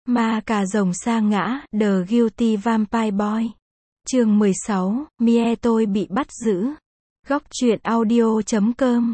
Ma cà rồng sa ngã, The Guilty Vampire Boy. Chương 16, Mie tôi bị bắt giữ. Góc truyện audio.com.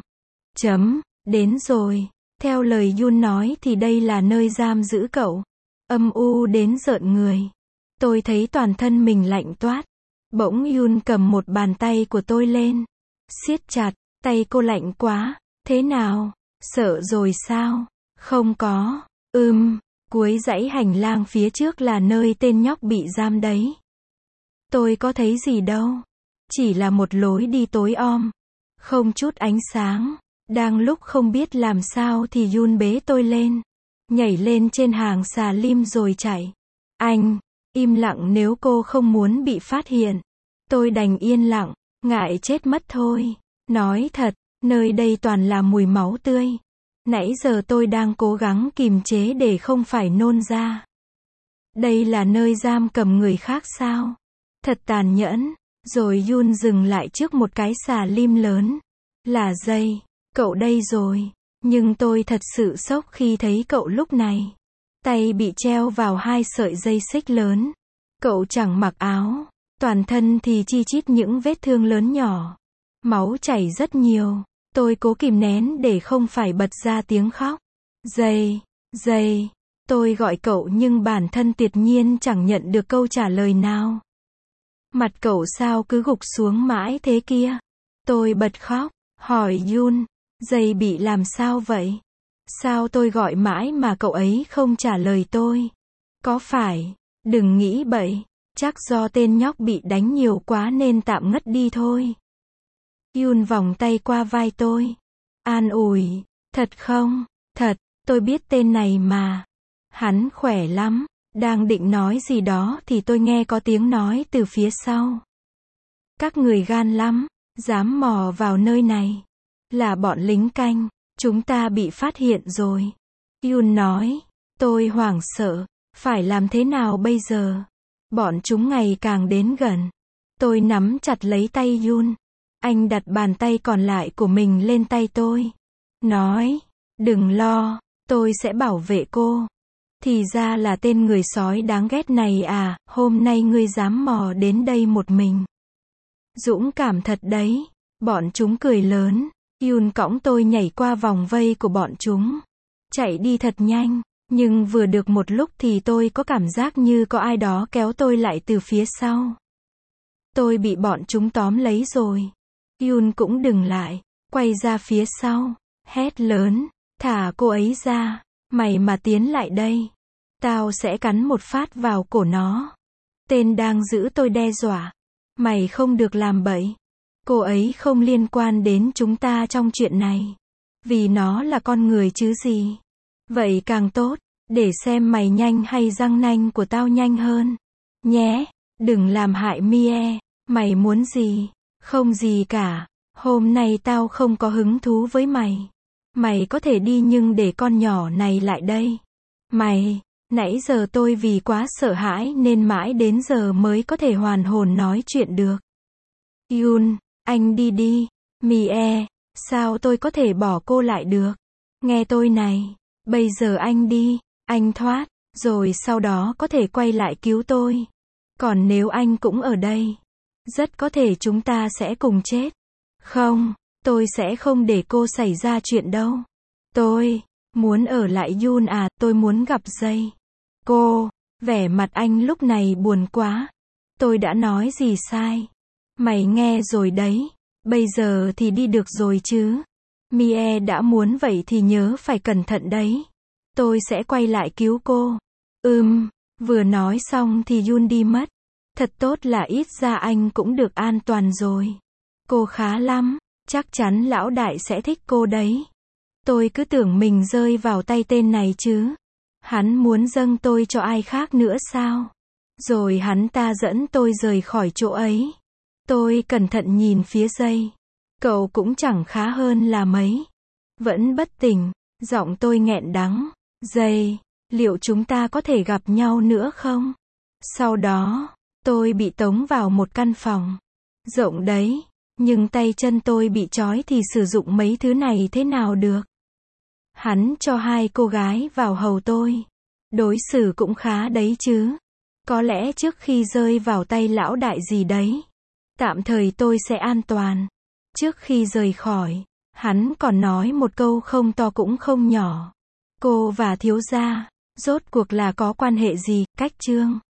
Đến rồi. Theo lời Yun nói thì đây là nơi giam giữ cậu. Âm u đến rợn người. Tôi thấy toàn thân mình lạnh toát. Bỗng Yun cầm một bàn tay của tôi lên. Siết chặt, tay cô lạnh quá. Thế nào? Sợ rồi sao? Không có. Cuối dãy hành lang phía trước là nơi tên nhóc bị giam đấy. Tôi có thấy gì đâu. Chỉ là một lối đi tối om. Không chút ánh sáng. Đang lúc không biết làm sao thì Yun bế tôi lên. Nhảy lên trên hàng xà lim rồi chạy. Anh, im lặng nếu cô không muốn bị phát hiện. Tôi đành yên lặng, ngại chết mất thôi. Nói thật, nơi đây toàn là mùi máu tươi. Nãy giờ tôi đang cố gắng kìm chế để không phải nôn ra. Đây là nơi giam cầm người khác sao? Thật tàn nhẫn. Rồi Yun dừng lại trước một cái xà lim lớn. Là dây. Cậu đây rồi. Nhưng tôi thật sự sốc khi thấy cậu lúc này. Tay bị treo vào hai sợi dây xích lớn. Cậu chẳng mặc áo. Toàn thân thì chi chít những vết thương lớn nhỏ. Máu chảy rất nhiều. Tôi cố kìm nén để không phải bật ra tiếng khóc. Dây. Tôi gọi cậu nhưng bản thân tuyệt nhiên chẳng nhận được câu trả lời nào. Mặt cậu sao cứ gục xuống mãi thế kia? Tôi bật khóc, hỏi Yun, dây bị làm sao vậy? Sao tôi gọi mãi mà cậu ấy không trả lời tôi? Có phải, đừng nghĩ bậy, chắc do tên nhóc bị đánh nhiều quá nên tạm ngất đi thôi. Yun vòng tay qua vai tôi. An ủi, thật không? Thật, tôi biết tên này mà. Hắn khỏe lắm. Đang định nói gì đó thì tôi nghe có tiếng nói từ phía sau. Các người gan lắm, dám mò vào nơi này. Là bọn lính canh, chúng ta bị phát hiện rồi. Yun nói, tôi hoảng sợ, phải làm thế nào bây giờ? Bọn chúng ngày càng đến gần. Tôi nắm chặt lấy tay Yun. Anh đặt bàn tay còn lại của mình lên tay tôi. Nói, đừng lo, tôi sẽ bảo vệ cô. Thì ra là tên người sói đáng ghét này à, hôm nay ngươi dám mò đến đây một mình. Dũng cảm thật đấy. Bọn chúng cười lớn. Yun cõng tôi nhảy qua vòng vây của bọn chúng. Chạy đi thật nhanh. Nhưng vừa được một lúc thì tôi có cảm giác như có ai đó kéo tôi lại từ phía sau. Tôi bị bọn chúng tóm lấy rồi. Yun cũng dừng lại. Quay ra phía sau. Hét lớn. Thả cô ấy ra. Mày mà tiến lại đây. Tao sẽ cắn một phát vào cổ nó. Tên đang giữ tôi đe dọa. Mày không được làm bậy. Cô ấy không liên quan đến chúng ta trong chuyện này. Vì nó là con người chứ gì. Vậy càng tốt. Để xem mày nhanh hay răng nanh của tao nhanh hơn. Nhé. Đừng làm hại Mie. Mày muốn gì? Không gì cả. Hôm nay tao không có hứng thú với mày. Mày có thể đi nhưng để con nhỏ này lại đây. Mày. Nãy giờ tôi vì quá sợ hãi nên mãi đến giờ mới có thể hoàn hồn nói chuyện được. Yun, anh đi đi. Mie, sao tôi có thể bỏ cô lại được? Nghe tôi này. Bây giờ anh đi. Anh thoát. Rồi sau đó có thể quay lại cứu tôi. Còn nếu anh cũng ở đây. Rất có thể chúng ta sẽ cùng chết. Không, tôi sẽ không để cô xảy ra chuyện đâu. Tôi muốn ở lại Yun à, tôi muốn gặp dây. Cô, vẻ mặt anh lúc này buồn quá. Tôi đã nói gì sai? Mày nghe rồi đấy. Bây giờ thì đi được rồi chứ. Mie đã muốn vậy thì nhớ phải cẩn thận đấy. Tôi sẽ quay lại cứu cô. Vừa nói xong thì Yun đi mất. Thật tốt là ít ra anh cũng được an toàn rồi. Cô khá lắm. Chắc chắn lão đại sẽ thích cô đấy. Tôi cứ tưởng mình rơi vào tay tên này chứ. Hắn muốn dâng tôi cho ai khác nữa sao? Rồi hắn ta dẫn tôi rời khỏi chỗ ấy. Tôi cẩn thận nhìn phía dây. Cậu cũng chẳng khá hơn là mấy. Vẫn bất tỉnh. Giọng tôi nghẹn đắng. Dây, liệu chúng ta có thể gặp nhau nữa không? Sau đó, tôi bị tống vào một căn phòng. Rộng đấy. Nhưng tay chân tôi bị trói thì sử dụng mấy thứ này thế nào được? Hắn cho hai cô gái vào hầu tôi. Đối xử cũng khá đấy chứ. Có lẽ trước khi rơi vào tay lão đại gì đấy, tạm thời tôi sẽ an toàn. Trước khi rời khỏi, hắn còn nói một câu không to cũng không nhỏ. Cô và thiếu gia, rốt cuộc là có quan hệ gì, Cách Trương?